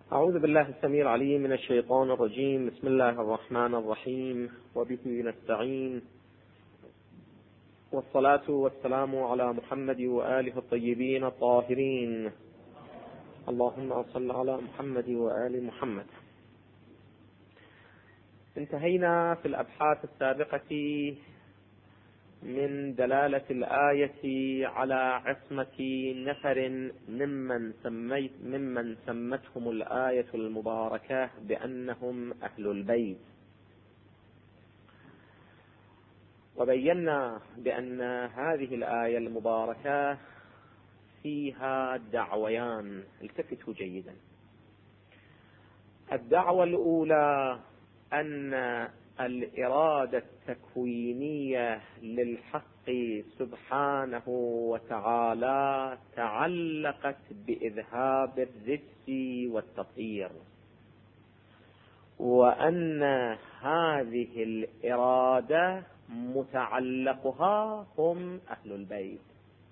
أعوذ بالله السميع العليم من الشيطان الرجيم. بسم الله الرحمن الرحيم، وبه نستعين، والصلاة والسلام على محمد وآله الطيبين الطاهرين. اللهم صل على محمد وآل محمد. انتهينا في الأبحاث السابقة من دلالة الآية على عصمة نفر ممن سمتهم الآية المباركة بأنهم أهل البيت، وبينا بأن هذه الآية المباركة فيها دعويان، التفتوا جيدا. الدعوة الأولى أن الإرادة التكوينية للحق سبحانه وتعالى تعلقت بإذهاب الرجس والتطهير، وأن هذه الإرادة متعلقها هم أهل البيت.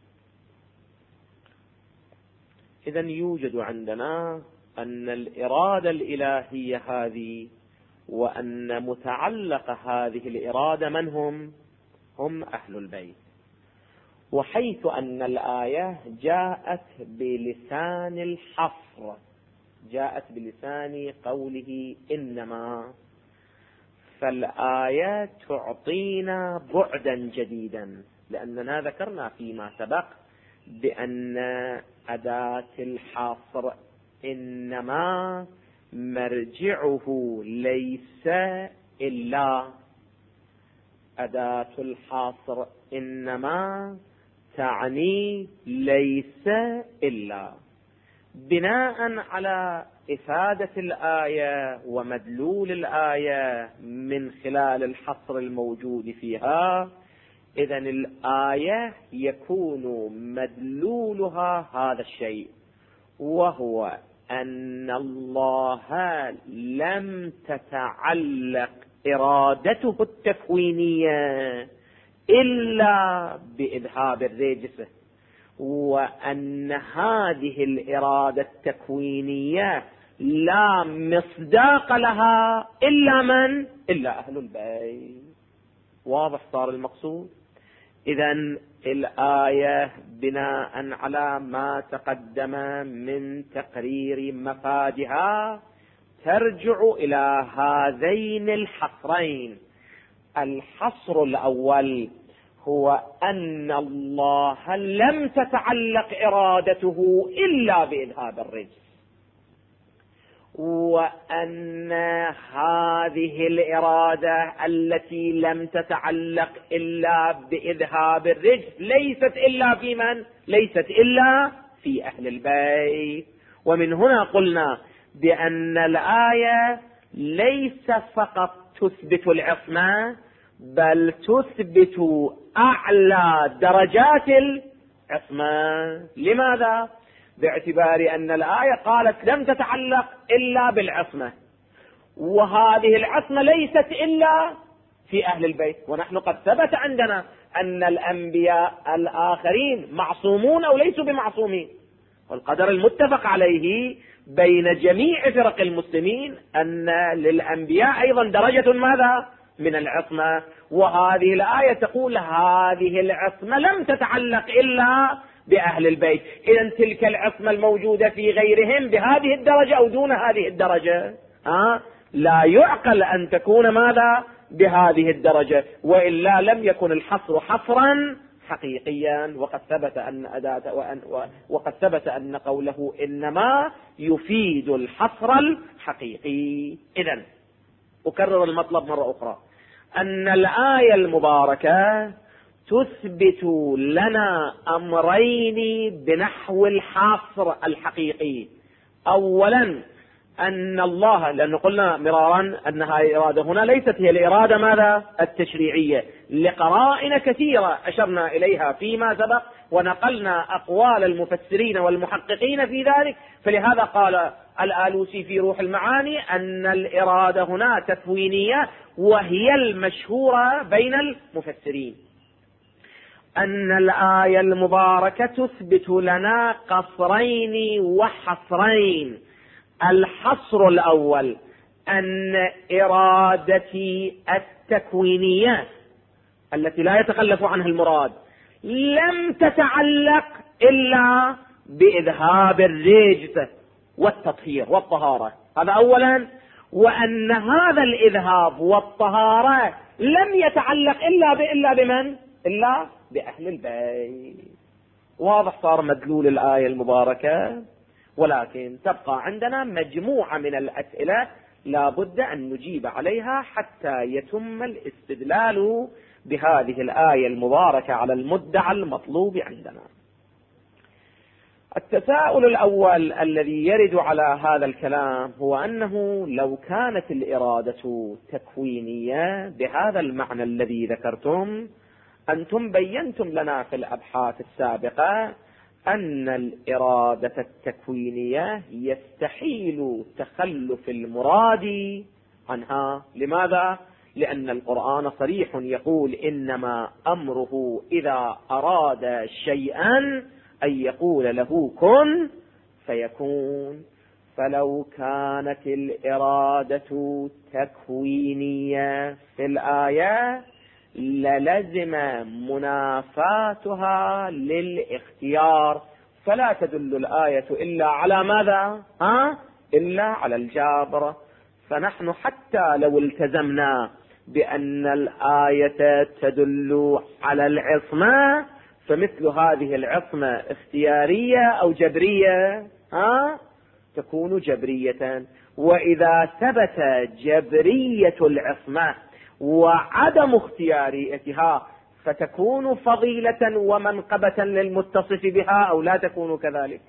إذن يوجد عندنا أن الإرادة الإلهية هذه، وأن متعلق هذه الإرادة من هم أهل البيت. وحيث أن الآية جاءت بلسان الحصر، جاءت بلسان قوله إنما، فالآية تعطينا بعدا جديدا، لأننا ذكرنا فيما سبق بأن أداة الحصر إنما مرجعه ليس إلا، أداة الحصر إنما تعني ليس إلا. بناء على إفادة الآية ومدلول الآية من خلال الحصر الموجود فيها، إذن الآية يكون مدلولها هذا الشيء، وهو أن الله لم تتعلق إرادته التكوينية إلا بإذهاب الرجس، وأن هذه الإرادة التكوينية لا مصداق لها إلا أهل البيت. واضح صار المقصود؟ إذن الآية بناء على ما تقدم من تقرير مفادها ترجع إلى هذين الحصرين. الحصر الأول هو أن الله لم تتعلق إرادته إلا بإذهاب الرجس، وأن هذه الإرادة التي لم تتعلق إلا بإذهاب الرجس ليست إلا في أهل البيت. ومن هنا قلنا بأن الآية ليس فقط تثبت العصمة، بل تثبت أعلى درجات العصمة. لماذا؟ باعتبار أن الآية قالت لم تتعلق إلا بالعصمة، وهذه العصمة ليست إلا في أهل البيت. ونحن قد ثبت عندنا أن الأنبياء الآخرين معصومون أو ليسوا بمعصومين، والقدر المتفق عليه بين جميع فرق المسلمين أن للأنبياء أيضا درجة ماذا؟ من العصمة. وهذه الآية تقول هذه العصمة لم تتعلق إلا بأهل البيت. إذن تلك العصمة الموجودة في غيرهم بهذه الدرجة أو دون هذه الدرجة لا يعقل أن تكون ماذا؟ بهذه الدرجة، وإلا لم يكن الحصر حصرا حقيقيا. وقد ثبت أن قوله إنما يفيد الحصر الحقيقي. إذن أكرر المطلب مرة أخرى، أن الآية المباركة تثبت لنا أمرين بنحو الحصر الحقيقي. أولا أن الله، لأن قلنا مرارا أن هذه الإرادة هنا ليست هي الإرادة ماذا؟ التشريعية، لقرائن كثيرة أشرنا إليها فيما سبق، ونقلنا أقوال المفسرين والمحققين في ذلك. فلهذا قال الآلوسي في روح المعاني أن الإرادة هنا تكوينية، وهي المشهورة بين المفسرين. أن الآية المباركة تثبت لنا قصرين وحصرين. الحصر الأول أن إرادتي التكوينية التي لا يتخلف عنها المراد لم تتعلق إلا بإذهاب الرجس والتطهير والطهارة، هذا أولا. وأن هذا الإذهاب والطهارة لم يتعلق إلا بمن؟ إلا بأهل البيت. واضح صار مدلول الآية المباركة. ولكن تبقى عندنا مجموعة من الأسئلة لا بد أن نجيب عليها حتى يتم الاستدلال بهذه الآية المباركة على المدعى المطلوب عندنا. التساؤل الأول الذي يرد على هذا الكلام هو أنه لو كانت الإرادة تكوينية بهذا المعنى الذي ذكرتم، أنتم بينتم لنا في الأبحاث السابقة أن الإرادة التكوينية يستحيل تخلف المراد عنها. لماذا؟ لأن القرآن صريح يقول إنما أمره إذا أراد شيئا أن يقول له كن فيكون. فلو كانت الإرادة تكوينية في الآية للزم منافاتها للاختيار، فلا تدل الآية إلا على ماذا؟ إلا على الجبر. فنحن حتى لو التزمنا بأن الآية تدل على العصمة، فمثل هذه العصمة اختيارية أو جبرية؟ تكون جبرية. وإذا ثبت جبرية العصمة وعدم اختياريتها فتكون فضيلة ومنقبة للمتصف بها أو لا تكون كذلك؟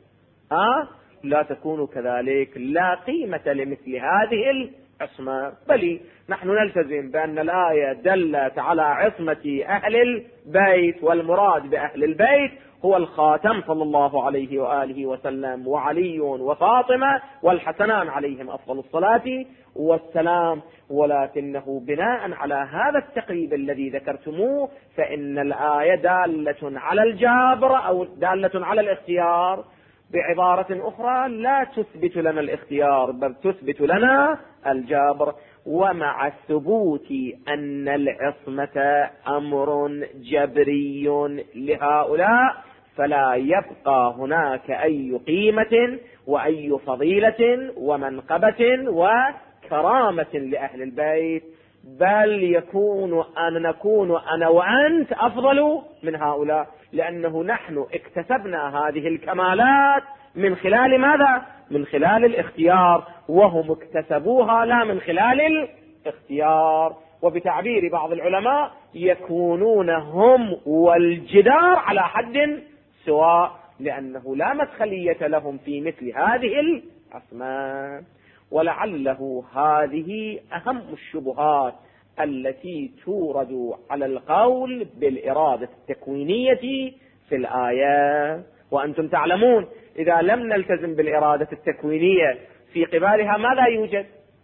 لا تكون كذلك. لا قيمة لمثل هذه العصمة. بل نحن نلتزم بأن الآية دلت على عصمة أهل البيت، والمراد بأهل البيت هو الخاتم صلى الله عليه وآله وسلم وعلي وفاطمة والحسنان عليهم أفضل الصلاة والسلام. ولكنه بناء على هذا التقريب الذي ذكرتموه فإن الآية دالة على الجبر أو دالة على الاختيار. بعبارة أخرى لا تثبت لنا الاختيار بل تثبت لنا الجبر. ومع ثبوت أن العصمة أمر جبري لهؤلاء فلا يبقى هناك أي قيمة وأي فضيلة ومنقبة وكرامة لأهل البيت، بل نكون أنا وأنت أفضل من هؤلاء، لأنه نحن اكتسبنا هذه الكمالات من خلال ماذا؟ من خلال الاختيار، وهم اكتسبوها لا من خلال الاختيار. وبتعبير بعض العلماء يكونون هم والجدار على حد سواء، لأنه لا مدخلية لهم في مثل هذه الأسماء. ولعله هذه أهم الشبهات التي تورد على القول بالإرادة التكوينية في الآية. وأنتم تعلمون إذا لم نلتزم بالإرادة التكوينية في قبالها ماذا يوجد؟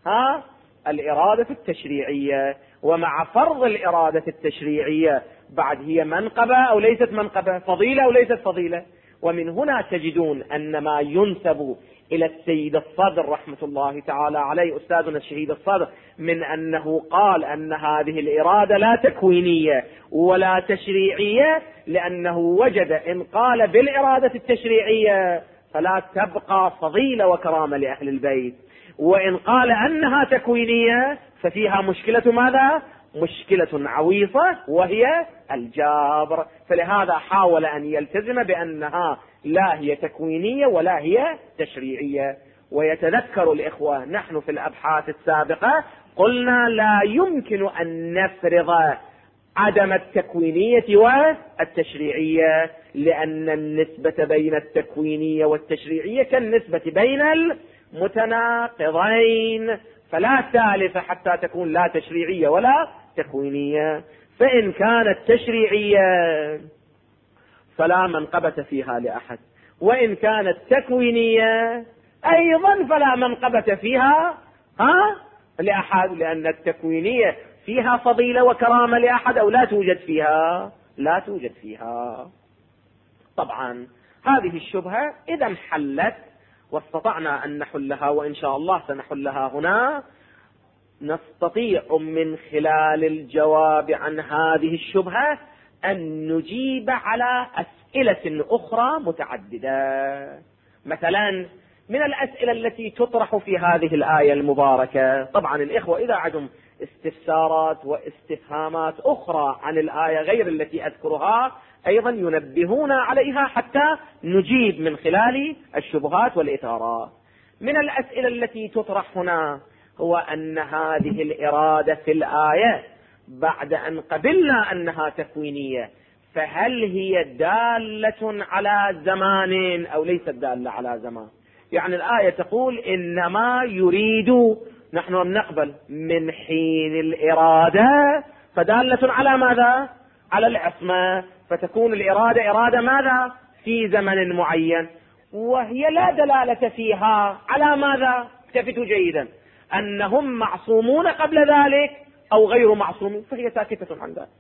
الإرادة التشريعية. ومع فرض الإرادة التشريعية بعد هي منقبة أو ليست منقبة، فضيلة أو ليست فضيلة. ومن هنا تجدون أن ما ينسب إلى السيد الصدر رحمة الله تعالى عليه أستاذنا الشهيد الصدر من أنه قال أن هذه الإرادة لا تكوينية ولا تشريعية، لأنه وجد إن قال بالإرادة التشريعية فلا تبقى فضيلة وكرامة لأهل البيت، وإن قال أنها تكوينية ففيها مشكلة ماذا؟ مشكلة عويصة وهي الجبر. فلهذا حاول أن يلتزم بأنها لا هي تكوينية ولا هي تشريعية. ويتذكر الإخوة نحن في الأبحاث السابقة قلنا لا يمكن أن نفرض عدم التكوينية والتشريعية، لأن النسبة بين التكوينية والتشريعية كالنسبة بين المتناقضين، فلا ثالث حتى تكون لا تشريعية ولا تكوينية. فإن كانت تشريعية فلا منقبة فيها لأحد، وإن كانت تكوينية أيضا فلا منقبة فيها لأحد، لأن التكوينية فيها فضيلة وكرامة لأحد أو لا توجد فيها؟ لا توجد فيها. طبعا هذه الشبهة إذا انحلت واستطعنا أن نحلها، وإن شاء الله سنحلها هنا، نستطيع من خلال الجواب عن هذه الشبهة أن نجيب على أسئلة أخرى متعددة. مثلا من الأسئلة التي تطرح في هذه الآية المباركة، طبعا الإخوة إذا عندهم استفسارات واستفهامات أخرى عن الآية غير التي أذكرها أيضا ينبهون عليها حتى نجيب من خلال الشبهات والإثارات. من الأسئلة التي تطرح هنا هو أن هذه الإرادة في الآية بعد أن قبلنا أنها تكوينية، فهل هي دالة على زمان أو ليست دالة على زمان؟ يعني الآية تقول إنما يريد، نحن نقبل من حين الإرادة، فدالة على ماذا؟ على العصمة، فتكون الإرادة إرادة ماذا؟ في زمن معين، وهي لا دلالة فيها على ماذا؟ التفتوا جيدا، أنهم معصومون قبل ذلك أو غير معصومين، فهي ساكتة عن ذلك.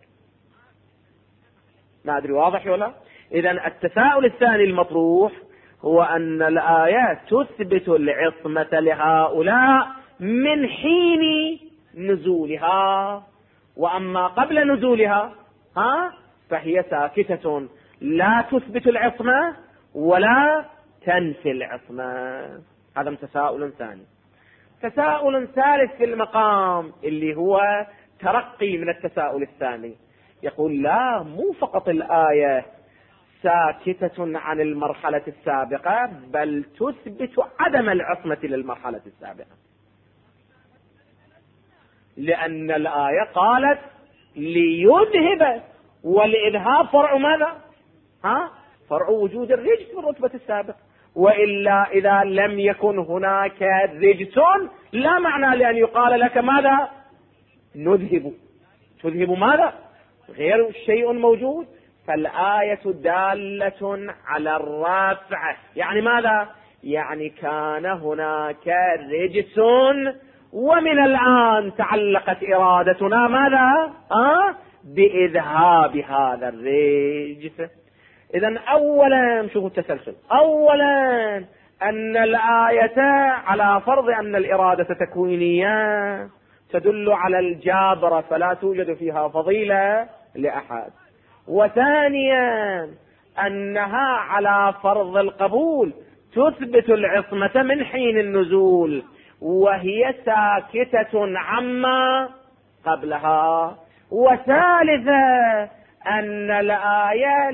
ما أدري واضح ولا؟ إذن التساؤل الثاني المطروح هو أن الآيات تثبت العصمة لهؤلاء من حين نزولها، وأما قبل نزولها فهي ساكتة لا تثبت العصمة ولا تنفي العصمة. هذا تساؤل ثاني. تساؤل ثالث في المقام اللي هو ترقي من التساؤل الثاني، يقول لا، مو فقط الآية ساكتة عن المرحلة السابقة، بل تثبت عدم العصمة للمرحلة السابقة، لأن الآية قالت ليذهب، والإذهاب فرع ماذا؟ فرع وجود الرجس في الرتبة السابقة، وإلا إذا لم يكن هناك رجس لا معنى لأن يقال لك ماذا؟ نذهب. تذهب ماذا؟ غير شيء موجود. فالآية دالة على الرافع، يعني ماذا؟ يعني كان هناك رجس ومن الآن تعلقت إرادتنا ماذا؟ بإذهاب هذا الرجس. إذن أولا شوفوا التسلسل، أولا أن الآية على فرض أن الإرادة تكوينية تدل على الجابر، فلا توجد فيها فضيلة لأحد. وثانيا أنها على فرض القبول تثبت العصمة من حين النزول، وهي ساكتة عما قبلها. وثالثا أن الآية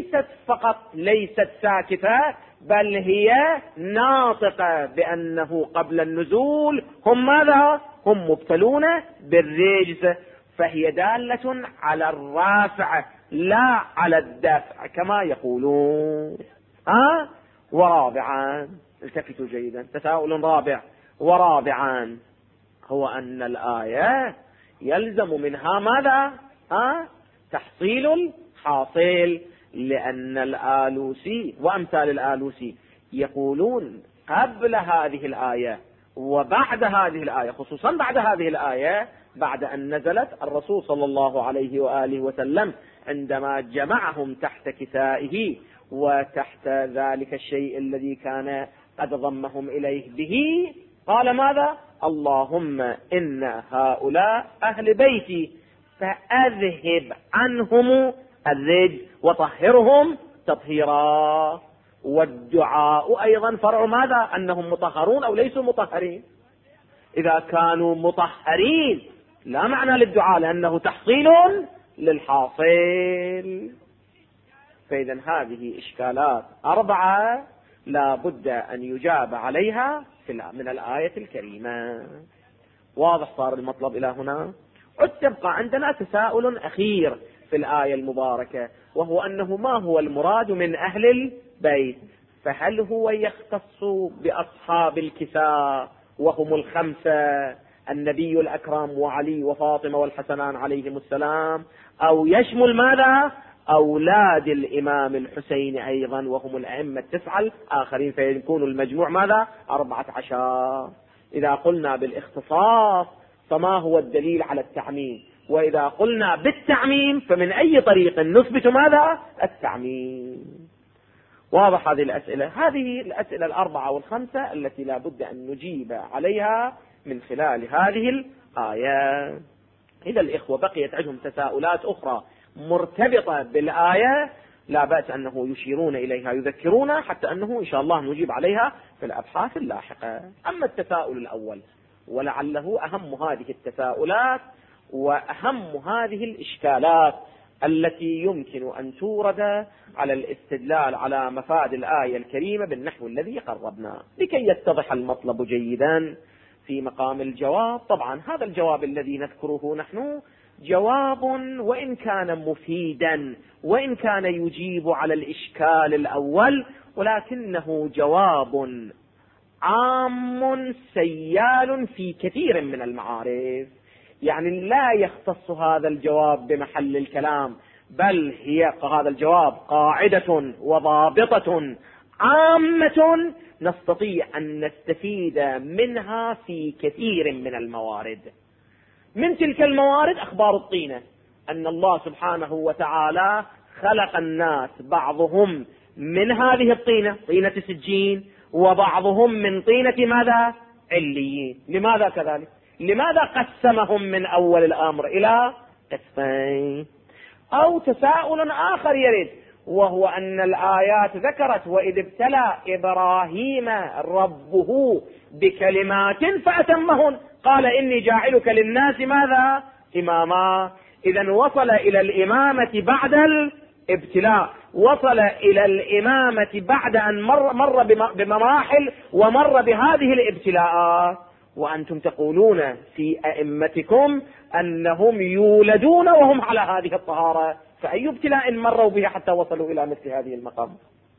ليست ساكتة، بل هي ناطقة بأنه قبل النزول هم ماذا؟ هم مبتلون بالرجس، فهي دالة على الرافع لا على الدفع كما يقولون. ورابعا، التفتوا جيدا، تساؤل رابع ورابعا، هو أن الآية يلزم منها ماذا؟ تحصيل الحاصل، لأن الآلوسي وأمثال الآلوسي يقولون قبل هذه الآية وبعد هذه الآية، خصوصا بعد هذه الآية، بعد أن نزلت، الرسول صلى الله عليه وآله وسلم عندما جمعهم تحت كسائه وتحت ذلك الشيء الذي كان قد ضمهم إليه به، قال ماذا؟ اللهم إن هؤلاء أهل بيتي فأذهب عنهم الرجس وطهرهم تطهيرا. والدعاء أيضا فرع ماذا؟ أنهم مطهرون أو ليسوا مطهرين. إذا كانوا مطهرين لا معنى للدعاء، لأنه تحصيل للحاصل. فإذا هذه إشكالات 4 لا بد أن يجاب عليها من الآية الكريمة. واضح صار المطلب إلى هنا؟ تبقى عندنا تساؤل أخير في الآية المباركة، وهو أنه ما هو المراد من أهل البيت؟ فهل هو يختص بأصحاب الكساء وهم 5، النبي الأكرم وعلي وفاطمة والحسنان عليهم السلام، أو يشمل ماذا؟ أولاد الإمام الحسين أيضا وهم الأئمة 9 الآخرين، فيكون المجموع ماذا؟ 14. إذا قلنا بالاختصاص فما هو الدليل على التعميم؟ وإذا قلنا بالتعميم فمن أي طريق نثبت ماذا؟ التعميم. واضح هذه الأسئلة؟ هذه الأسئلة الأربعة والخمسة التي لا بد أن نجيب عليها من خلال هذه الآية. إذا الإخوة بقيت عندهم تساؤلات أخرى مرتبطة بالآية لا بأس أنه يشيرون إليها يذكرونا حتى أنه إن شاء الله نجيب عليها في الأبحاث اللاحقة. أما التساؤل الأول ولعله أهم هذه التساؤلات وأهم هذه الإشكالات التي يمكن أن تورد على الاستدلال على مفاد الآية الكريمة بالنحو الذي قربنا لكي يتضح المطلب جيدا في مقام الجواب. طبعا هذا الجواب الذي نذكره نحن جواب وإن كان مفيدا وإن كان يجيب على الإشكال الأول، ولكنه جواب عام سيال في كثير من المعارف. يعني لا يختص هذا الجواب بمحل الكلام، بل هذا الجواب قاعدة وضابطة عامة نستطيع أن نستفيد منها في كثير من الموارد. من تلك الموارد أخبار الطينة، أن الله سبحانه وتعالى خلق الناس بعضهم من هذه الطينة، طينة سجين، وبعضهم من طينة ماذا؟ عليين. لماذا كذلك؟ لماذا قسمهم من أول الأمر إلى قسمين؟ أو تساؤل آخر يرد، وهو أن الآيات ذكرت وإذ ابتلى إبراهيم ربه بكلمات فأتمهن قال إني جاعلك للناس ماذا؟ إماما. إذن وصل إلى الإمامة بعد الابتلاء، وصل إلى الإمامة بعد أن مر بمراحل ومر بهذه الابتلاءات. وأنتم تقولون في أئمتكم أنهم يولدون وهم على هذه الطهارة، فأي ابتلاء مروا به حتى وصلوا إلى مثل هذه المقام؟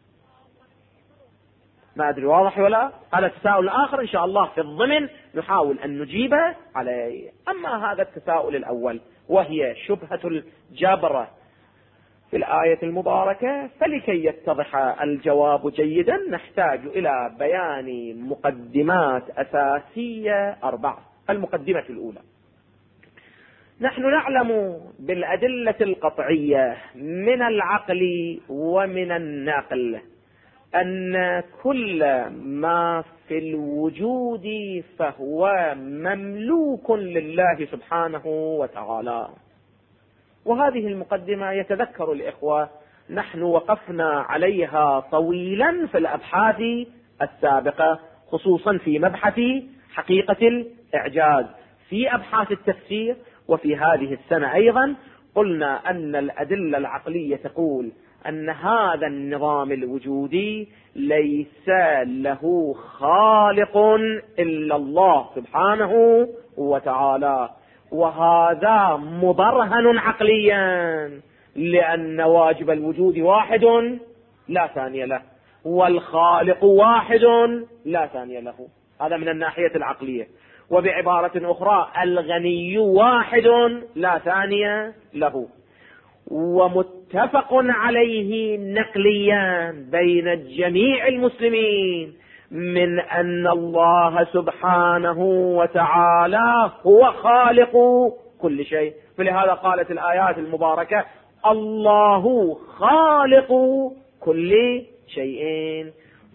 ما أدري واضح ولا؟ هذا التساؤل الآخر إن شاء الله في الضمن نحاول أن نجيب عليه. أما هذا التساؤل الأول وهي شبهة الجبر في الآية المباركة، فلكي يتضح الجواب جيدا نحتاج إلى بيان مقدمات أساسية 4. المقدمة الأولى: نحن نعلم بالأدلة القطعية من العقل ومن النقل أن كل ما في الوجود فهو مملوك لله سبحانه وتعالى. وهذه المقدمة يتذكر الإخوة نحن وقفنا عليها طويلا في الأبحاث السابقة، خصوصا في مبحث حقيقة الإعجاز في أبحاث التفسير. وفي هذه السنة أيضا قلنا أن الأدلة العقلية تقول أن هذا النظام الوجودي ليس له خالق إلا الله سبحانه وتعالى، وهذا مبرهن عقليا، لأن واجب الوجود واحد لا ثاني له، والخالق واحد لا ثاني له. هذا من الناحية العقلية. وبعبارة أخرى الغني واحد لا ثاني له. ومتفق عليه نقليا بين جميع المسلمين من أن الله سبحانه وتعالى هو خالق كل شيء. فلهذا قالت الآيات المباركة الله خالق كل شيء.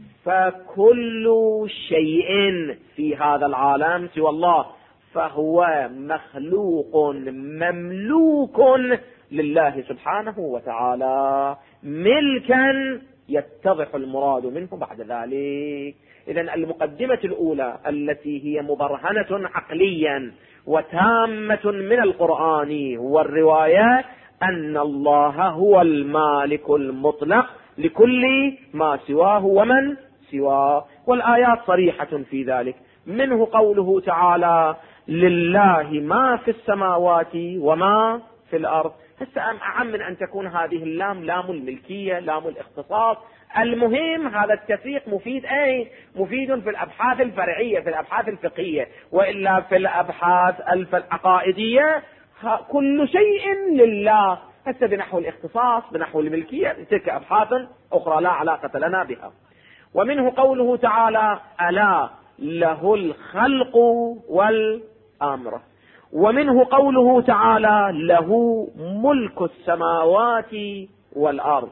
فكل شيء في هذا العالم سوى الله فهو مخلوق مملوك لله سبحانه وتعالى ملكا يتضح المراد منه بعد ذلك. إذن المقدمة الأولى التي هي مبرهنة عقليا وتامة من القرآن والرواية أن الله هو المالك المطلق لكل ما سواه ومن سواه، والآيات صريحة في ذلك. منه قوله تعالى لله ما في السماوات وما في الأرض. هسه أعم من أن تكون هذه اللام لام الملكية لام الاختصاص. المهم هذا التفريق مفيد مفيد في الأبحاث الفرعية في الأبحاث الفقهية، وإلا في الأبحاث العقائدية كل شيء لله. هسه بنحو الاختصاص بنحو الملكية تلك أبحاث أخرى لا علاقة لنا بها. ومنه قوله تعالى ألا له الخلق والأمر. ومنه قوله تعالى له ملك السماوات والأرض.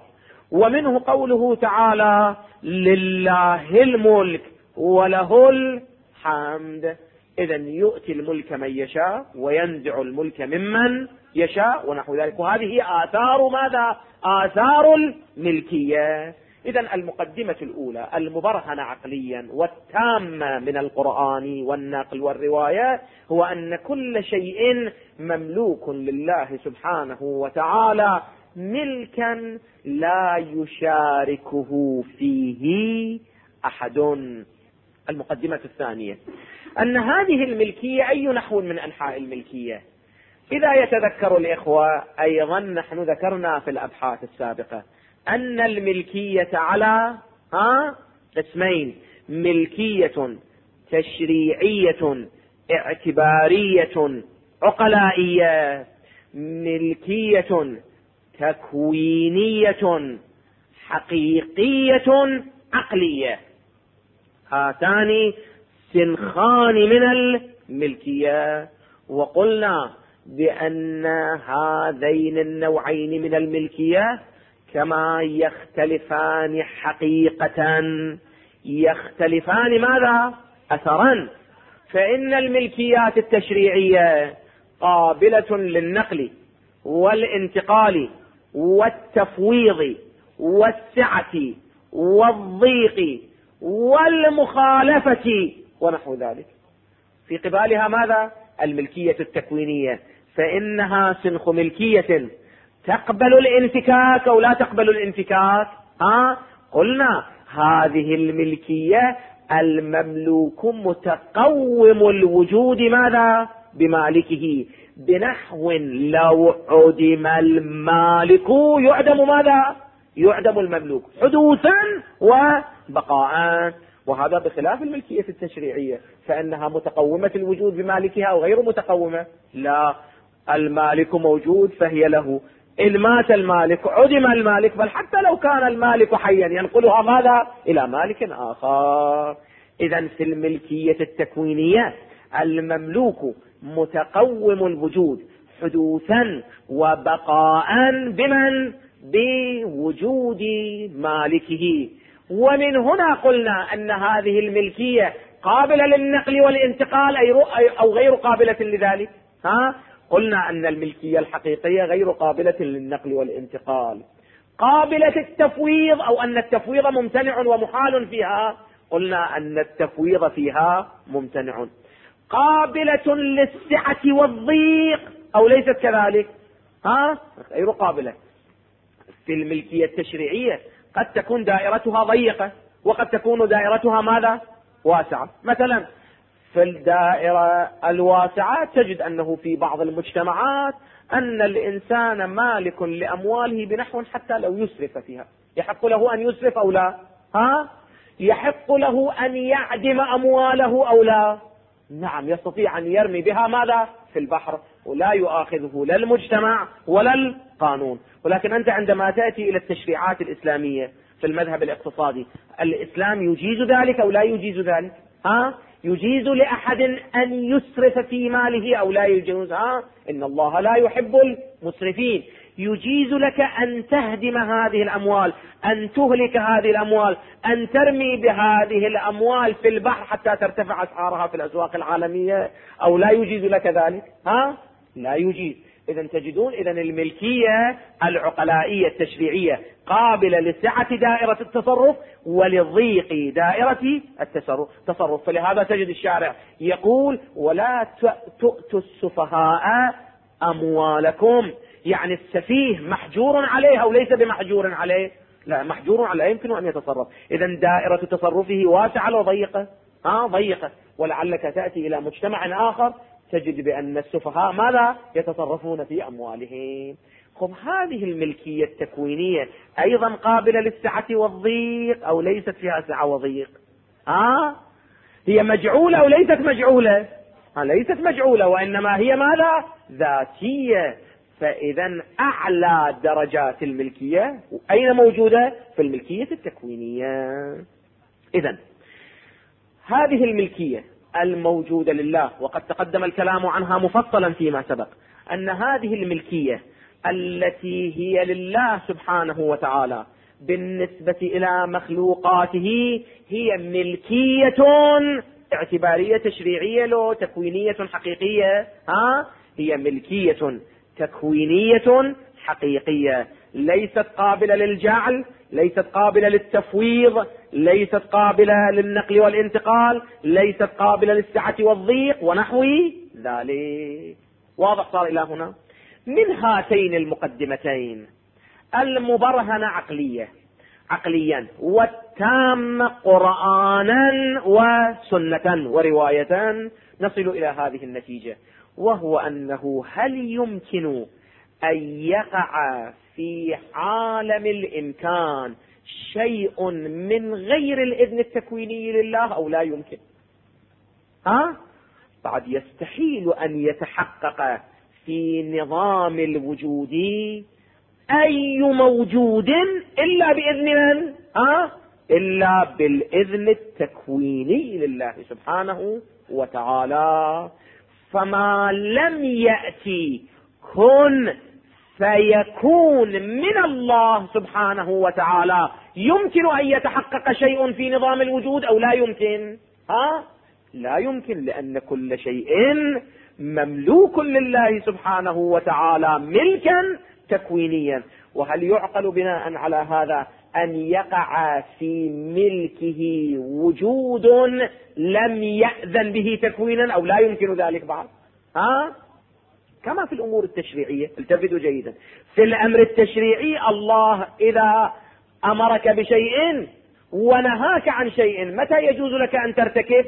ومنه قوله تعالى لله الملك وله الحمد. إذن يؤتي الملك من يشاء وينزع الملك ممن يشاء ونحو ذلك. وهذه آثار ماذا؟ آثار الملكية. إذن المقدمة الأولى المبرهنة عقليا والتامة من القرآن والنقل والرواية هو أن كل شيء مملوك لله سبحانه وتعالى ملكا لا يشاركه فيه أحد. المقدمة الثانية أن هذه الملكية أي نحو من أنحاء الملكية. إذا يتذكر الإخوة أيضا نحن ذكرنا في الأبحاث السابقة أن الملكية على قسمين: ملكية تشريعية اعتبارية عقلائية، ملكية تكوينية حقيقية عقلية. هاتان سنخان من الملكية. وقلنا بأن هذين النوعين من الملكية كما يختلفان حقيقة يختلفان ماذا؟ أثرا. فإن الملكيات التشريعية قابلة للنقل والانتقال والتفويض والسعة والضيق والمخالفة ونحو ذلك. في قبالها ماذا؟ الملكية التكوينية، فإنها سنخ ملكية تقبل الانفكاك أو لا تقبل الانفكاك. قلنا هذه الملكية المملوك متقوم الوجود ماذا؟ بمالكه، بنحو لو عدم المالك يعدم ماذا؟ يعدم المملوك حدوثا وبقاء. وهذا بخلاف الملكية التشريعية فإنها متقومة الوجود بمالكها أو غير متقومة. لا، المالك موجود فهي له، إن مات المالك عدم المالك، بل حتى لو كان المالك حيا ينقلها ماذا؟ إلى مالك آخر. إذن في الملكية التكوينية المملوك متقوم الوجود حدوثا وبقاء بمن؟ بوجود مالكه. ومن هنا قلنا أن هذه الملكية قابلة للنقل والانتقال أو غير قابلة لذلك. قلنا أن الملكية الحقيقية غير قابلة للنقل والانتقال. قابلة التفويض أو أن التفويض ممتنع ومحال فيها، قلنا أن التفويض فيها ممتنع. قابلة للسعة والضيق أو ليست كذلك؟ غير قابلة. في الملكية التشريعية قد تكون دائرتها ضيقة وقد تكون دائرتها ماذا؟ واسعة. مثلا في الدائرة الواسعة تجد أنه في بعض المجتمعات أن الإنسان مالك لأمواله بنحو حتى لو يسرف فيها. يحق له أن يسرف أو لا؟ يحق له أن يعدم أمواله أو لا؟ نعم، يستطيع أن يرمي بها ماذا؟ في البحر، ولا يؤاخذه لا المجتمع ولا القانون. ولكن أنت عندما تأتي إلى التشريعات الإسلامية في المذهب الاقتصادي، الإسلام يجيز ذلك أو لا يجيز ذلك؟ يجيز لأحد أن يسرف في ماله أو لا يجوز؟ إن الله لا يحب المسرفين. يجيز لك أن تهدم هذه الأموال، أن تهلك هذه الأموال، أن ترمي بهذه الأموال في البحر حتى ترتفع أسعارها في الأسواق العالمية، أو لا يجيز لك ذلك؟ لا يجيز. إذن تجدون الملكية العقلائية التشريعية قابلة لسعة دائرة التصرف ولضيق دائرة التصرف. فلهذا تجد الشارع يقول ولا تؤتوا السفهاء أموالكم، يعني السفيه محجور عليه أو ليس بمحجور عليه؟ لا، محجور عليه، يمكن أن يتصرف. إذن دائرة تصرفه واسعة وضيقة؟ ضيقة. ولعلك تأتي إلى مجتمع آخر تجد بأن السفهاء ماذا؟ يتصرفون في أموالهم. هذه الملكية التكوينية أيضا قابلة للسعة والضيق أو ليست فيها سعة وضيق؟ هي مجعولة أو ليست مجعولة؟ ليست مجعولة، وإنما هي ماذا؟ ذاتية. فإذا أعلى درجات الملكية أين موجودة؟ في الملكية التكوينية. إذن هذه الملكية الموجودة لله، وقد تقدم الكلام عنها مفصلا فيما سبق، أن هذه الملكية التي هي لله سبحانه وتعالى بالنسبة إلى مخلوقاته هي ملكية اعتبارية تشريعية لو تكوينية حقيقية. هي ملكية تكوينية حقيقية، ليست قابلة للجعل، ليست قابلة للتفويض، ليست قابلة للنقل والانتقال، ليست قابلة للسعة والضيق ونحو ذلك. واضح صار إلى هنا؟ من هاتين المقدمتين المبرهنة عقليا والتام قرآنا وسنة ورواية، نصل إلى هذه النتيجة، وهو أنه هل يمكن أن يقع في عالم الإمكان شيء من غير الإذن التكويني لله أو لا يمكن؟ بعد يستحيل أن يتحقق في نظام الوجود أي موجود إلا بإذن من؟ إلا بالإذن التكويني لله سبحانه وتعالى. فما لم يأتي كن فيكون من الله سبحانه وتعالى يمكن أن يتحقق شيء في نظام الوجود أو لا يمكن؟ لا يمكن، لأن كل شيء مملوك لله سبحانه وتعالى ملكا تكوينيا. وهل يعقل بناء على هذا أن يقع في ملكه وجود لم يأذن به تكوينا أو لا يمكن ذلك بعد؟ كما في الأمور التشريعية. التفتوا جيدا، في الأمر التشريعي الله إذا أمرك بشيء ونهاك عن شيء متى يجوز لك أن ترتكب؟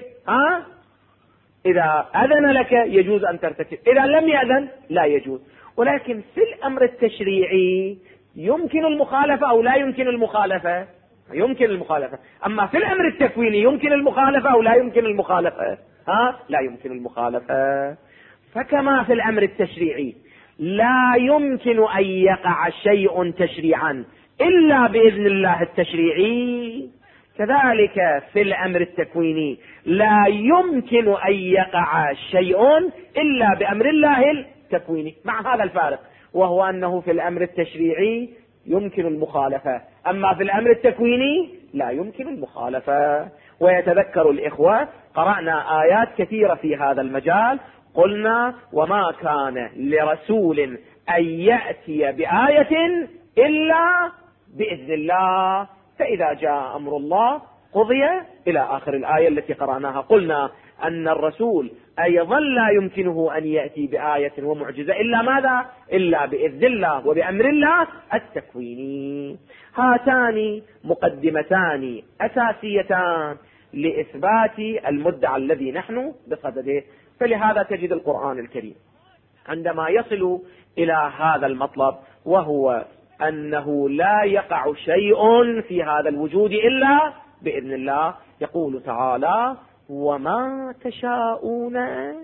إذا أذن لك يجوز أن ترتكب، إذا لم يأذن لا يجوز. ولكن في الأمر التشريعي يمكن المخالفة أو لا يمكن المخالفة؟ يمكن المخالفة. أما في الأمر التكويني يمكن المخالفة أو لا يمكن المخالفة؟ لا يمكن المخالفة. فكما في الأمر التشريعي لا يمكن أن يقع شيء تشريعا إلا بإذن الله التشريعي، كذلك في الأمر التكويني لا يمكن أن يقع شيء إلا بأمر الله التكويني، مع هذا الفارق، وهو أنه في الأمر التشريعي يمكن المخالفة، أما في الأمر التكويني لا يمكن المخالفة. ويتذكر الإخوة قرأنا آيات كثيرة في هذا المجال، قلنا وما كان لرسول أن يأتي بآية إلا بإذن الله، فإذا جاء أمر الله قضي، إلى آخر الآية التي قرأناها. قلنا أن الرسول أيضا لا يمكنه أن يأتي بآية ومعجزة إلا ماذا؟ إلا بإذن الله وبأمر الله التكويني. هاتان مقدمتان أساسيتان لإثبات المدعى الذي نحن بصدده. فلهذا تجد القرآن الكريم عندما يصل إلى هذا المطلب، وهو أنه لا يقع شيء في هذا الوجود إلا بإذن الله، يقول تعالى وما تشاءون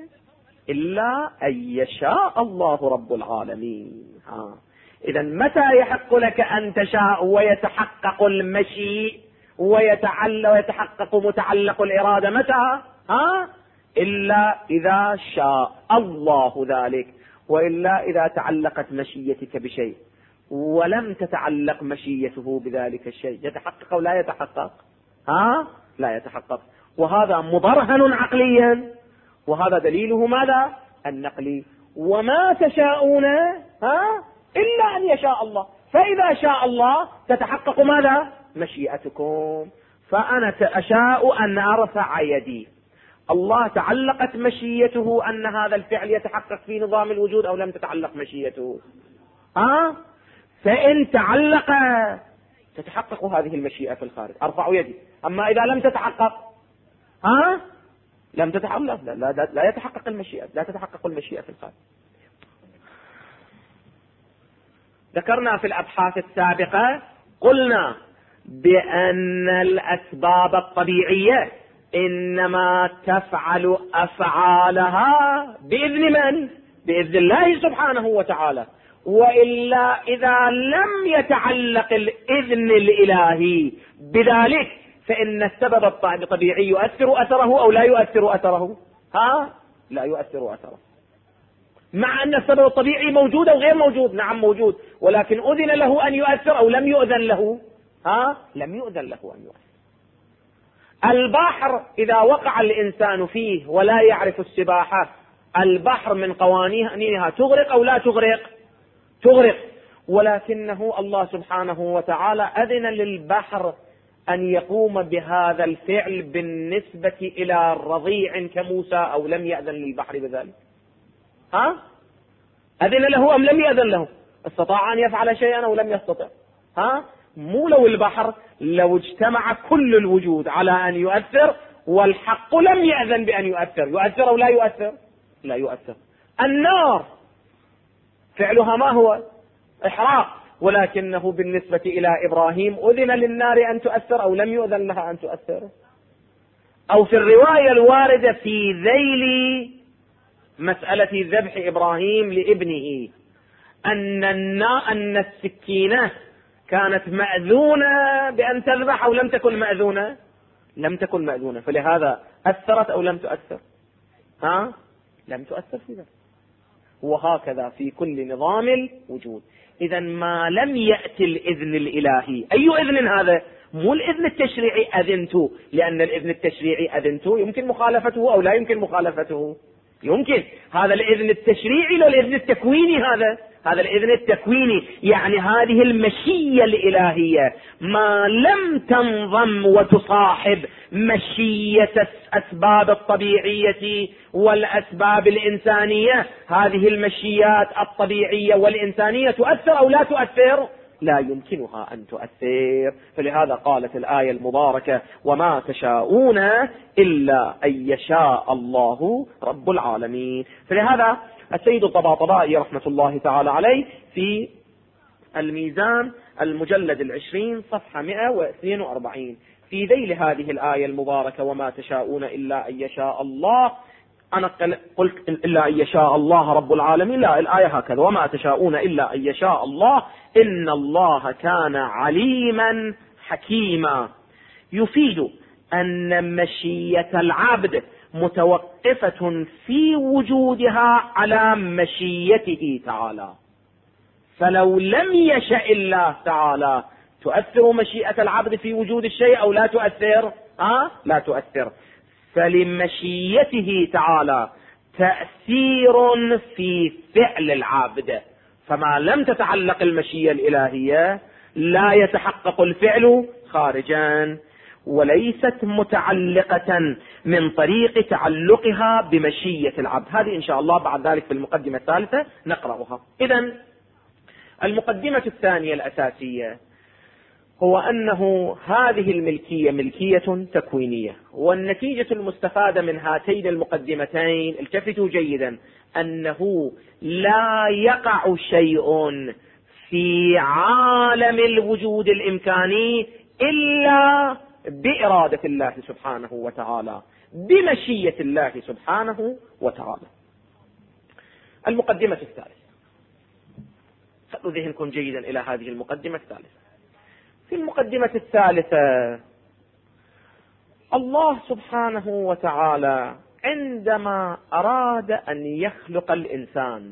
إلا أن يشاء الله رب العالمين. إذا متى يحق لك أن تشاء ويتحقق المشيء ويتحقق متعلق الإرادة؟ متى؟ إلا إذا شاء الله ذلك، وإلا إذا تعلقت مشيتك بشيء ولم تتعلق مشيته بذلك الشيء يتحقق أو لا يتحقق؟ لا يتحقق. وهذا مبرهن عقليا، وهذا دليله ماذا؟ النقلي. وما تشاءون إلا أن يشاء الله، فإذا شاء الله تتحقق ماذا؟ مشيئتكم. فأنا أشاء أن أرفع يدي، الله تعلقت مشيته أن هذا الفعل يتحقق في نظام الوجود أو لم تتعلق مشيته؟ فإن تعلق تتحقق هذه المشيئة في الخارج، أرفع يدي. أما إذا لم تتحقق لم تتعلق، لا يتحقق المشيئة، لا تتحقق المشيئة في الخارج. ذكرنا في الأبحاث السابقة، قلنا بأن الأسباب الطبيعية إنما تفعل أفعالها بإذن من؟ بإذن الله سبحانه وتعالى. وإلا إذا لم يتعلق الإذن الإلهي بذلك فإن السبب الطبيعي يؤثر أثره أو لا يؤثر أثره؟ لا يؤثر أثره، مع أن السبب الطبيعي موجود أو غير موجود. نعم موجود، ولكن أذن له أن يؤثر أو لم يؤذن له؟ لم يؤذن له أن يؤثر. البحر إذا وقع الإنسان فيه ولا يعرف السباحة، البحر من قوانينها تغرق أو لا تغرق؟ تغرق. ولكنه الله سبحانه وتعالى أذن للبحر أن يقوم بهذا الفعل بالنسبة إلى رضيع كموسى، أو لم يأذن للبحر بذلك؟ أذن له أم لم يأذن له؟ استطاع أن يفعل شيئا أو لم يستطع؟ مو لو البحر، لو اجتمع كل الوجود على أن يؤثر والحق لم يأذن بأن يؤثر أو لا يؤثر؟ لا يؤثر. النار فعلها ما هو؟ إحراق، ولكنه بالنسبة إلى إبراهيم أذن للنار أن تؤثر أو لم يؤذن لها أن تؤثر؟ أو في الرواية الواردة في ذيل مسألة ذبح إبراهيم لابنه أن السكينة كانت مأذونة بأن تذبح أو لم تكن مأذونة؟ لم تكن مأذونة، فلهذا أثرت أو لم تؤثر؟ لم تؤثر في ذلك. وهكذا في كل نظام الوجود. إذا ما لم يأتي الإذن الإلهي، أي إذن هذا؟ مو الإذن التشريعي أذنته، لأن الإذن التشريعي أذنته يمكن مخالفته أو لا يمكن مخالفته؟ يمكن. هذا الإذن التشريعي لو الإذن التكويني، هذا الإذن التكويني، يعني هذه المشية الإلهية ما لم تنضم وتصاحب مشية الأسباب الطبيعية والأسباب الإنسانية، هذه المشيات الطبيعية والإنسانية تؤثر أو لا تؤثر؟ لا يمكنها أن تؤثر. فلهذا قالت الآية المباركة: وما تشاءون إلا أن يشاء الله رب العالمين. فلهذا السيد الطباطبائي رحمة الله تعالى عليه في الميزان المجلد 20 صفحة 142 في ذيل هذه الآية المباركة: وما تشاءون إلا أن يشاء الله، أنا قلت إلا أن يشاء الله رب العالمين، لا، الآية هكذا: وما تشاءون إلا أن يشاء الله إن الله كان عليما حكيما، يفيد أن مشية العبد متوقفة في وجودها على مشيته تعالى. فلو لم يشاء الله تعالى تؤثر مشيئة العبد في وجود الشيء أو لا تؤثر؟ لا تؤثر. فلمشيته تعالى تأثير في فعل العبد، فما لم تتعلق المشيئة الإلهية لا يتحقق الفعل خارجا، وليست متعلقة من طريق تعلقها بمشية العبد. هذه إن شاء الله بعد ذلك في المقدمة الثالثة نقرأها. إذن المقدمة الثانية الأساسية هو أنه هذه الملكية ملكية تكوينية، والنتيجة المستفادة من هاتين المقدمتين، التفتوا جيدا، أنه لا يقع شيء في عالم الوجود الإمكاني إلا بإرادة الله سبحانه وتعالى، بمشية الله سبحانه وتعالى. المقدمة الثالثة، خذوا ذهنكم جيدا إلى هذه المقدمة الثالثة. في المقدمة الثالثة الله سبحانه وتعالى عندما أراد أن يخلق الإنسان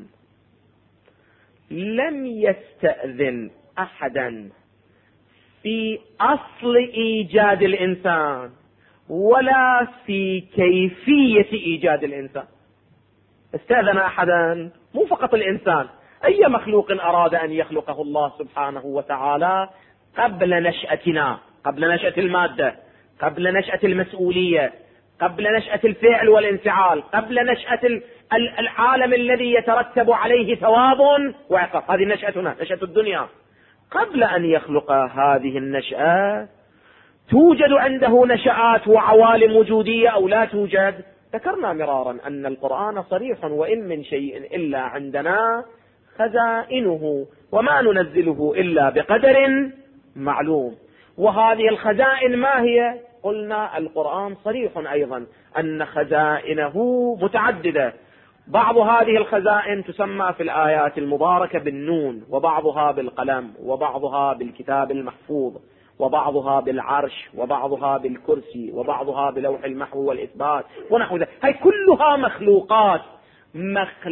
لم يستأذن أحدا في أصل إيجاد الإنسان ولا في كيفية إيجاد الإنسان. استأذن أحدا؟ مو فقط الإنسان، أي مخلوق أراد أن يخلقه الله سبحانه وتعالى قبل نشأتنا، قبل نشأة المادة، قبل نشأة المسؤولية، قبل نشأة الفعل والانفعال، قبل نشأة العالم الذي يترتب عليه ثواب وعقاب. هذه نشأتنا، نشأة الدنيا. قبل أن يخلق هذه النشأة توجد عنده نشآت وعوالم وجودية أو لا توجد؟ ذكرنا مرارا أن القرآن صريح: وإن من شيء إلا عندنا خزائنه وما ننزله إلا بقدر معلوم. وهذه الخزائن ما هي؟ قلنا القرآن صريح أيضا أن خزائنه متعددة. بعض هذه الخزائن تسمى في الآيات المباركة بالنون، وبعضها بالقلم، وبعضها بالكتاب المحفوظ، وبعضها بالعرش، وبعضها بالكرسي، وبعضها بلوح المحو والإثبات ونحو ذلك. هي كلها مخلوقات،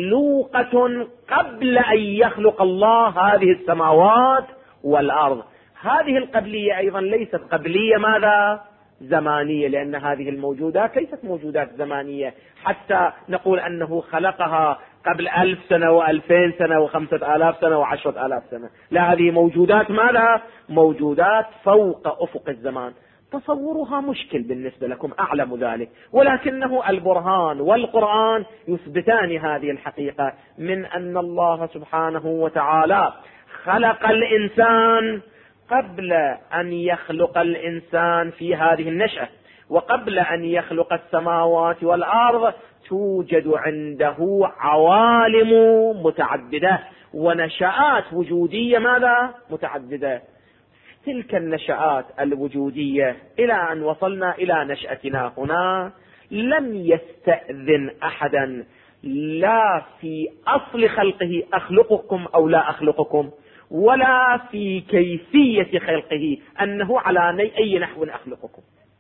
مخلوقة قبل أن يخلق الله هذه السماوات والأرض. هذه القبلية أيضا ليست قبلية ماذا؟ زمانية، لأن هذه الموجودات ليست موجودات زمانية حتى نقول أنه خلقها قبل 1000 سنة و2000 سنة و5000 سنة و10,000 سنة. لا، هذه موجودات ماذا؟ موجودات فوق أفق الزمان. تصورها مشكل بالنسبة لكم، أعلم ذلك، ولكنه البرهان والقرآن يثبتان هذه الحقيقة من أن الله سبحانه وتعالى خلق الإنسان قبل أن يخلق الإنسان في هذه النشأة، وقبل أن يخلق السماوات والأرض توجد عنده عوالم متعددة ونشآت وجودية ماذا؟ متعددة. تلك النشآت الوجودية إلى أن وصلنا إلى نشأتنا هنا لم يستأذن أحدا لا في أصل خلقه أخلقكم أو لا أخلقكم، ولا في كيفية خلقه أنه على أي نحو أخلقكم.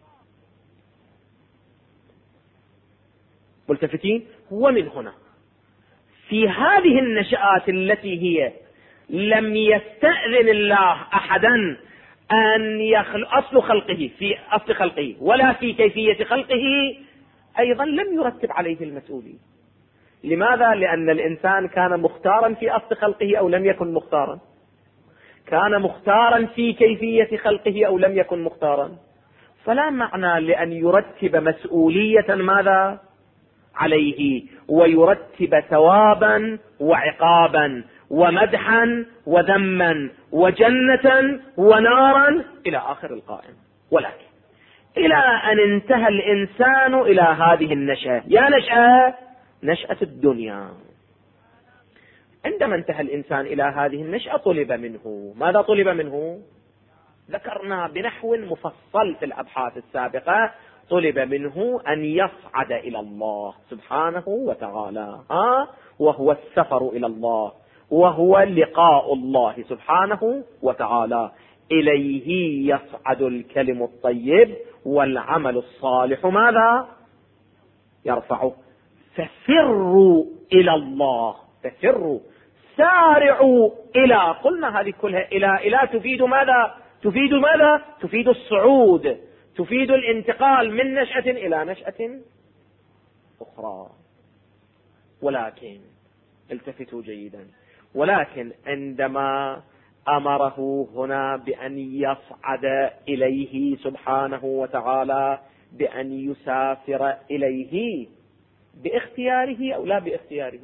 ملتفتين؟ ومن هنا في هذه النشآت التي هي لم يستأذن الله أحدا أن أصل خلقه في أصل خلقه ولا في كيفية خلقه، أيضا لم يرتب عليه المسؤولية. لماذا؟ لأن الإنسان كان مختارا في أصل خلقه أو لم يكن مختارا؟ كان مختارا في كيفية خلقه أو لم يكن مختارا؟ فلا معنى لأن يرتب مسؤولية ماذا عليه، ويرتب ثوابا وعقابا ومدحا وذما وجنة ونارا إلى آخر القائم. ولكن إلى أن انتهى الإنسان إلى هذه النشأة، يا نشأة الدنيا، عندما انتهى الإنسان إلى هذه النشأة طلب منه ماذا؟ طلب منه، ذكرنا بنحو مفصل في الأبحاث السابقة، طلب منه أن يصعد إلى الله سبحانه وتعالى، وهو السفر إلى الله، وهو لقاء الله سبحانه وتعالى. إليه يصعد الكلم الطيب والعمل الصالح ماذا؟ يرفعه. ففروا إلى الله، ففروا، سارعوا إلى، قلنا هذه كلها إلى تفيد ماذا؟ تفيد ماذا؟ تفيد الصعود، تفيد الانتقال من نشأة إلى نشأة أخرى. ولكن التفتوا جيدا، ولكن عندما أمره هنا بأن يصعد إليه سبحانه وتعالى، بأن يسافر إليه، باختياره أو لا باختياره؟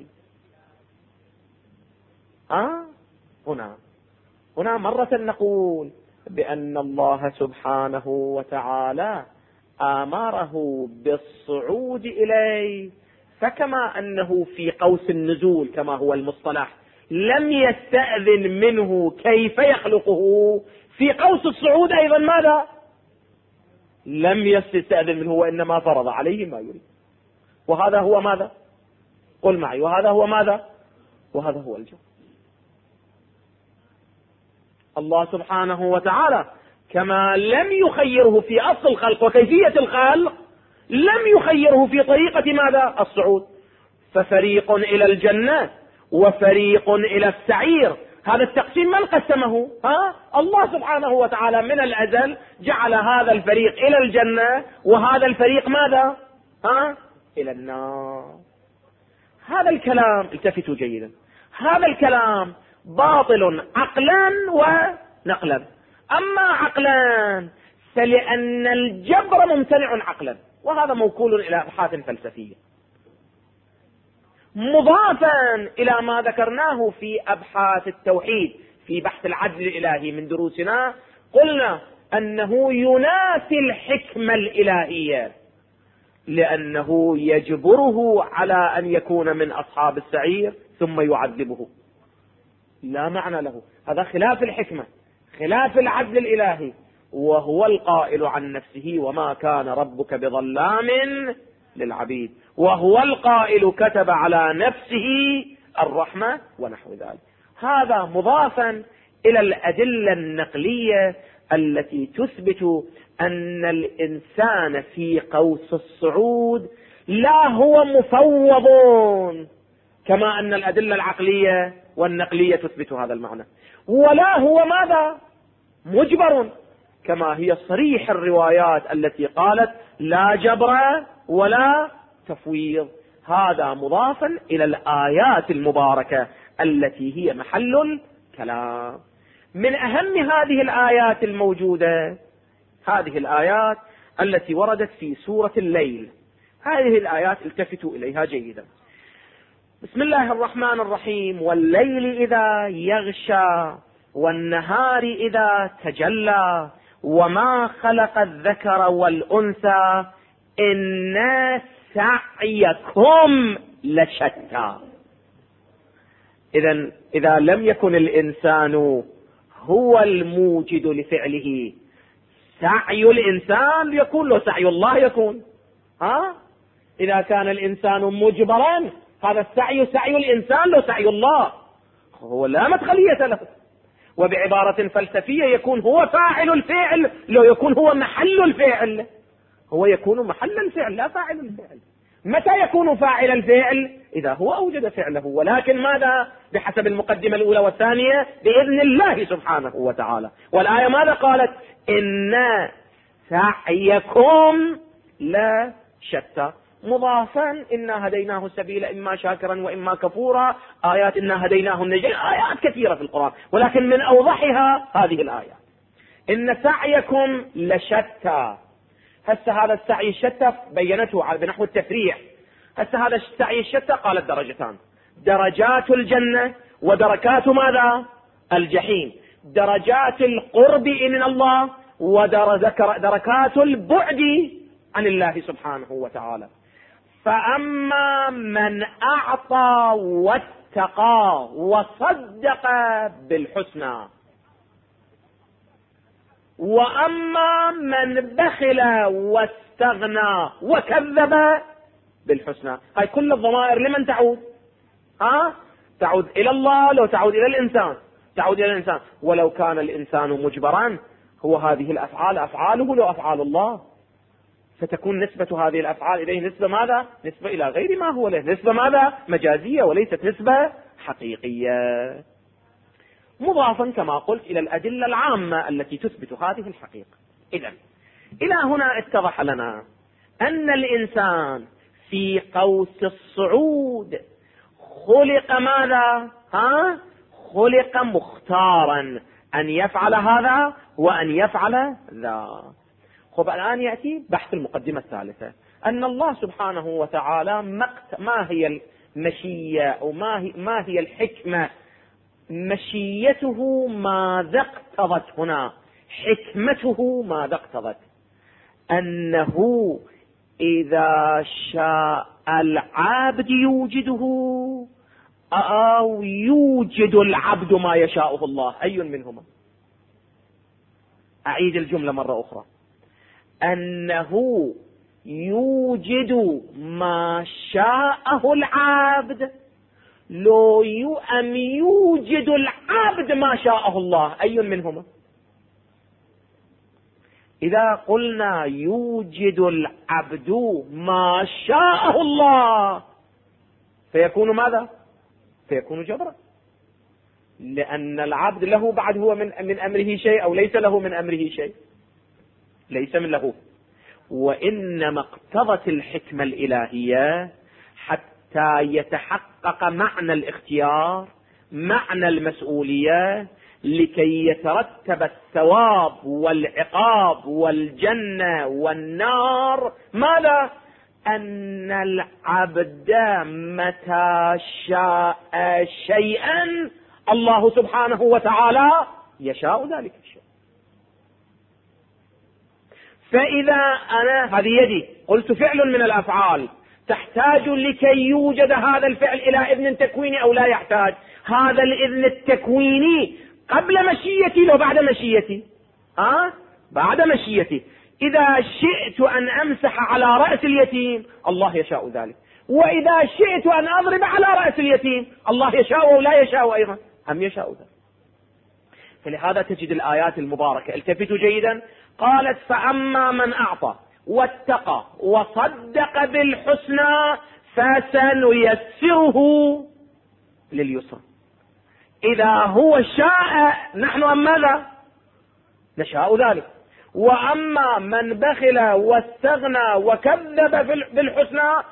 هنا مرة نقول بأن الله سبحانه وتعالى أمره بالصعود إليه، فكما أنه في قوس النزول كما هو المصطلح لم يستأذن منه كيف يخلقه، في قوس الصعود أيضا ماذا؟ لم يستأذن منه، وإنما فرض عليه ما يريد. وهذا هو ماذا؟ قل معي، وهذا هو ماذا؟ وهذا هو الجواب. الله سبحانه وتعالى كما لم يخيره في أصل الخلق وكيفية الخلق، لم يخيره في طريقة ماذا؟ الصعود. ففريق إلى الجنة وفريق إلى السعير، هذا التقسيم من قسمه؟ الله سبحانه وتعالى من الأزل جعل هذا الفريق إلى الجنة وهذا الفريق ماذا؟ إلى النار. هذا الكلام، التفتوا جيدا، هذا الكلام باطل عقلا ونقلا. أما عقلا فلأن الجبر ممتنع عقلا، وهذا موكول إلى أبحاث فلسفية، مضافا إلى ما ذكرناه في أبحاث التوحيد في بحث العدل الإلهي من دروسنا. قلنا أنه ينافي الحكمة الإلهية، لأنه يجبره على أن يكون من أصحاب السعير ثم يعذبه، لا معنى له. هذا خلاف الحكمة، خلاف العدل الإلهي، وهو القائل عن نفسه وما كان ربك بظلام للعبيد، وهو القائل كتب على نفسه الرحمة ونحو ذلك. هذا مضافا إلى الأدلة النقلية التي تثبت أن الإنسان في قوس الصعود لا هو مفوض، كما أن الأدلة العقلية والنقلية تثبت هذا المعنى، ولا هو ماذا؟ مجبر، كما هي صريح الروايات التي قالت لا جبر ولا تفويض. هذا مضافا إلى الآيات المباركة التي هي محل الكلام. من أهم هذه الآيات الموجودة هذه الآيات التي وردت في سورة الليل. هذه الآيات التفتوا إليها جيدا. بسم الله الرحمن الرحيم: والليل إذا يغشى والنهار إذا تجلى وما خلق الذكر والأنثى إن سعيكم لشتى. إذا لم يكن الإنسان هو الموجد لفعله، سعي الإنسان يكون له سعي الله يكون. إذا كان الإنسان مجبرا، هذا السعي سعي الإنسان له سعي الله، هو لا مدخلية له. وبعبارة فلسفية يكون هو فاعل الفعل لو يكون هو محل الفعل. هو يكون محل الفعل لا فاعل الفعل. متى يكون فاعل الفعل؟ إذا هو أوجد فعله، ولكن ماذا؟ بحسب المقدمة الأولى والثانية بإذن الله سبحانه وتعالى. والآية ماذا قالت؟ إن سعيكم لا شتى. مضافا: إنا هديناه السبيل إما شاكرا وإما كفورا. آيات إنا هديناه النجدين، آيات كثيرة في القرآن، ولكن من أوضحها هذه الآية: إن سعيكم لشتى. هسه هذا السعي الشتى بينته بنحو التفريع. هسه هذا السعي الشتى قالت درجتان: درجات الجنة ودركات ماذا؟ الجحيم. درجات القرب من الله ودركات البعد عن الله سبحانه وتعالى. فأما من أعطى واتقى وصدق بالحسنى، وأما من بخل واستغنى وكذب بالحسنى. هاي كل الضمائر لمن تعود؟ تعود إلى الله، لو تعود إلى الإنسان تعود إلى الإنسان. ولو كان الإنسان مجبرا، هو هذه الأفعال أفعاله لو أفعال الله، فتكون نسبة هذه الأفعال إليه نسبة ماذا؟ نسبة إلى غير ما هو له، نسبة ماذا؟ مجازية وليست نسبة حقيقية. مضافا كما قلت إلى الأدلة العامة التي تثبت هذه الحقيقة. إذن إلى هنا اتضح لنا أن الإنسان في قوس الصعود خلق ماذا؟ خلق مختارا أن يفعل هذا وأن يفعل ذا. خب الآن يأتي بحث المقدمة الثالثة، أن الله سبحانه وتعالى ما هي المشيئة أو ما هي الحكمة؟ مشيته ماذا اقتضت هنا؟ حكمته ماذا اقتضت؟ أنه إذا شاء العبد يوجده أو يوجد العبد ما يشاءه الله. أي منهما؟ أعيد الجملة مرة أخرى: أنه يوجد ما شاءه العبد لو أم يوجد العبد ما شاءه الله. أي منهما؟ إذا قلنا يوجد العبد ما شاءه الله فيكون ماذا؟ فيكون جبرا، لأن العبد له بعد هو من أمره شيء أو ليس له من أمره شيء، ليس من له. وإنما اقتضت الحكمة الإلهية حتى يتحقق معنى الاختيار، معنى المسؤولية، لكي يترتب الثواب والعقاب والجنة والنار. ماذا؟ أن العبد متى شاء شيئا الله سبحانه وتعالى يشاء ذلك الشيء. فإذا أنا هذه يدي قلت فعل من الأفعال تحتاج لكي يوجد هذا الفعل إلى إذن تكويني أو لا يحتاج؟ هذا الإذن التكويني قبل مشيتي لو بعد مشيتي؟ بعد مشيتي. إذا شئت أن أمسح على رأس اليتيم الله يشاء ذلك، وإذا شئت أن أضرب على رأس اليتيم الله يشاء ولا يشاء أيضا، هم يشاء ذلك. فلهذا تجد الآيات المباركة، التفتوا جيدا، قالت: فأما من أعطى واتقى وصدق بالحسنى فسنيسره لليسرى. إذا هو شاء نحن أم ماذا؟ نشاء ذلك. وأما من بخل واستغنى وكذب بالحسنى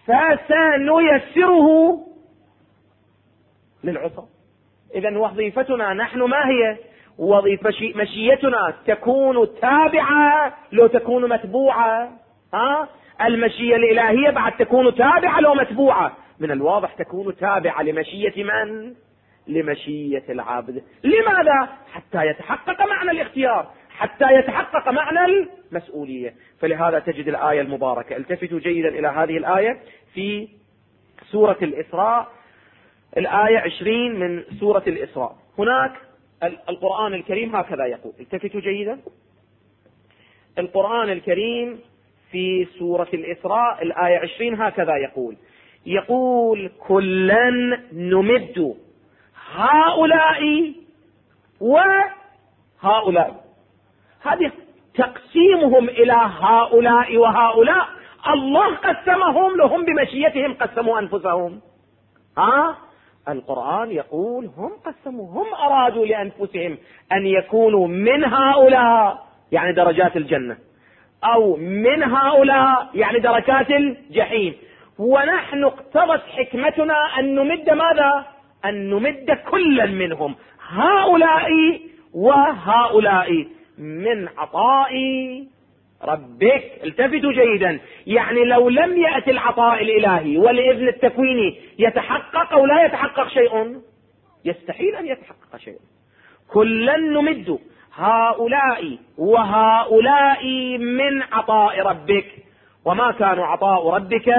فسنيسره للعسرى. إذن وظيفتنا نحن ما هي؟ مشيتنا تكون تابعة لو تكون متبوعة. المشيئة الإلهية بعد تكون تابعة لو متبوعة. من الواضح تكون تابعة لمشيئة من؟ لمشيئة العابد. لماذا؟ حتى يتحقق معنى الاختيار، حتى يتحقق معنى المسؤولية. فلهذا تجد الآية المباركة، التفتوا جيدا إلى هذه الآية في سورة الإسراء، الآية 20 من سورة الإسراء. هناك القرآن الكريم هكذا يقول، التفتوا جيدا. القرآن الكريم في سورة الإسراء الآية 20 هكذا يقول كلا نمد هؤلاء وهؤلاء. هذه تقسيمهم إلى هؤلاء وهؤلاء الله قسمهم لهم بمشيتهم، قسموا أنفسهم. القرآن يقول هم قسموا، هم أرادوا لأنفسهم أن يكونوا من هؤلاء يعني درجات الجنة، أو من هؤلاء يعني دركات الجحيم. ونحن اقتضت حكمتنا أن نمد ماذا؟ أن نمد كلا منهم، هؤلاء وهؤلاء، من عطاء ربك. التفتوا جيدا، يعني لو لم يأتي العطاء الإلهي والإذن التكويني يتحقق أو لا يتحقق شيء؟ يستحيل أن يتحقق شيء. كلا نمد هؤلاء وهؤلاء من عطاء ربك وما كان عطاء ربك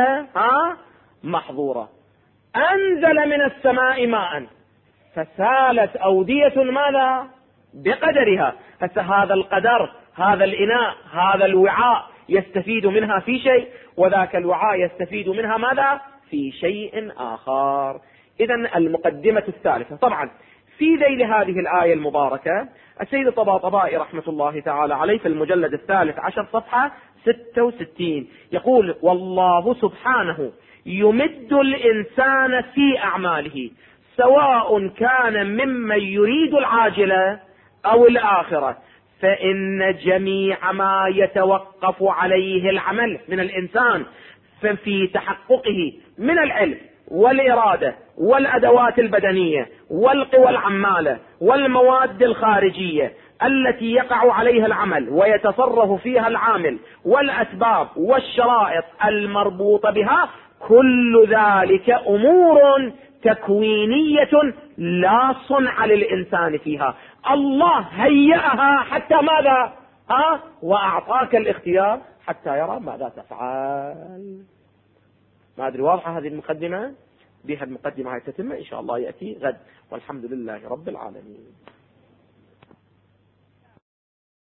محظورا. أنزل من السماء ماء فسالت أودية ماذا؟ بقدرها. هذا القدر، هذا الإناء، هذا الوعاء يستفيد منها في شيء، وذاك الوعاء يستفيد منها ماذا؟ في شيء آخر. إذن المقدمة الثالثة. طبعا في ذيل هذه الآية المباركة السيد الطباطبائي رحمة الله تعالى عليه في المجلد 13 صفحة 66 يقول والله سبحانه يمد الإنسان في أعماله سواء كان ممن يريد العاجلة أو الآخرة، فإن جميع ما يتوقف عليه العمل من الإنسان في تحققه من العلم والإرادة والأدوات البدنية والقوى العمالة والمواد الخارجية التي يقع عليها العمل ويتصرف فيها العامل والأسباب والشرائط المربوطة بها، كل ذلك أمور تكوينية لا صنع للإنسان فيها. الله هيئها حتى ماذا؟ وأعطاك الاختيار حتى يرى ماذا تفعل. ما أدري واضحة هذه المقدمة؟ بها المقدمة هاي تتم إن شاء الله يأتي غد، والحمد لله رب العالمين.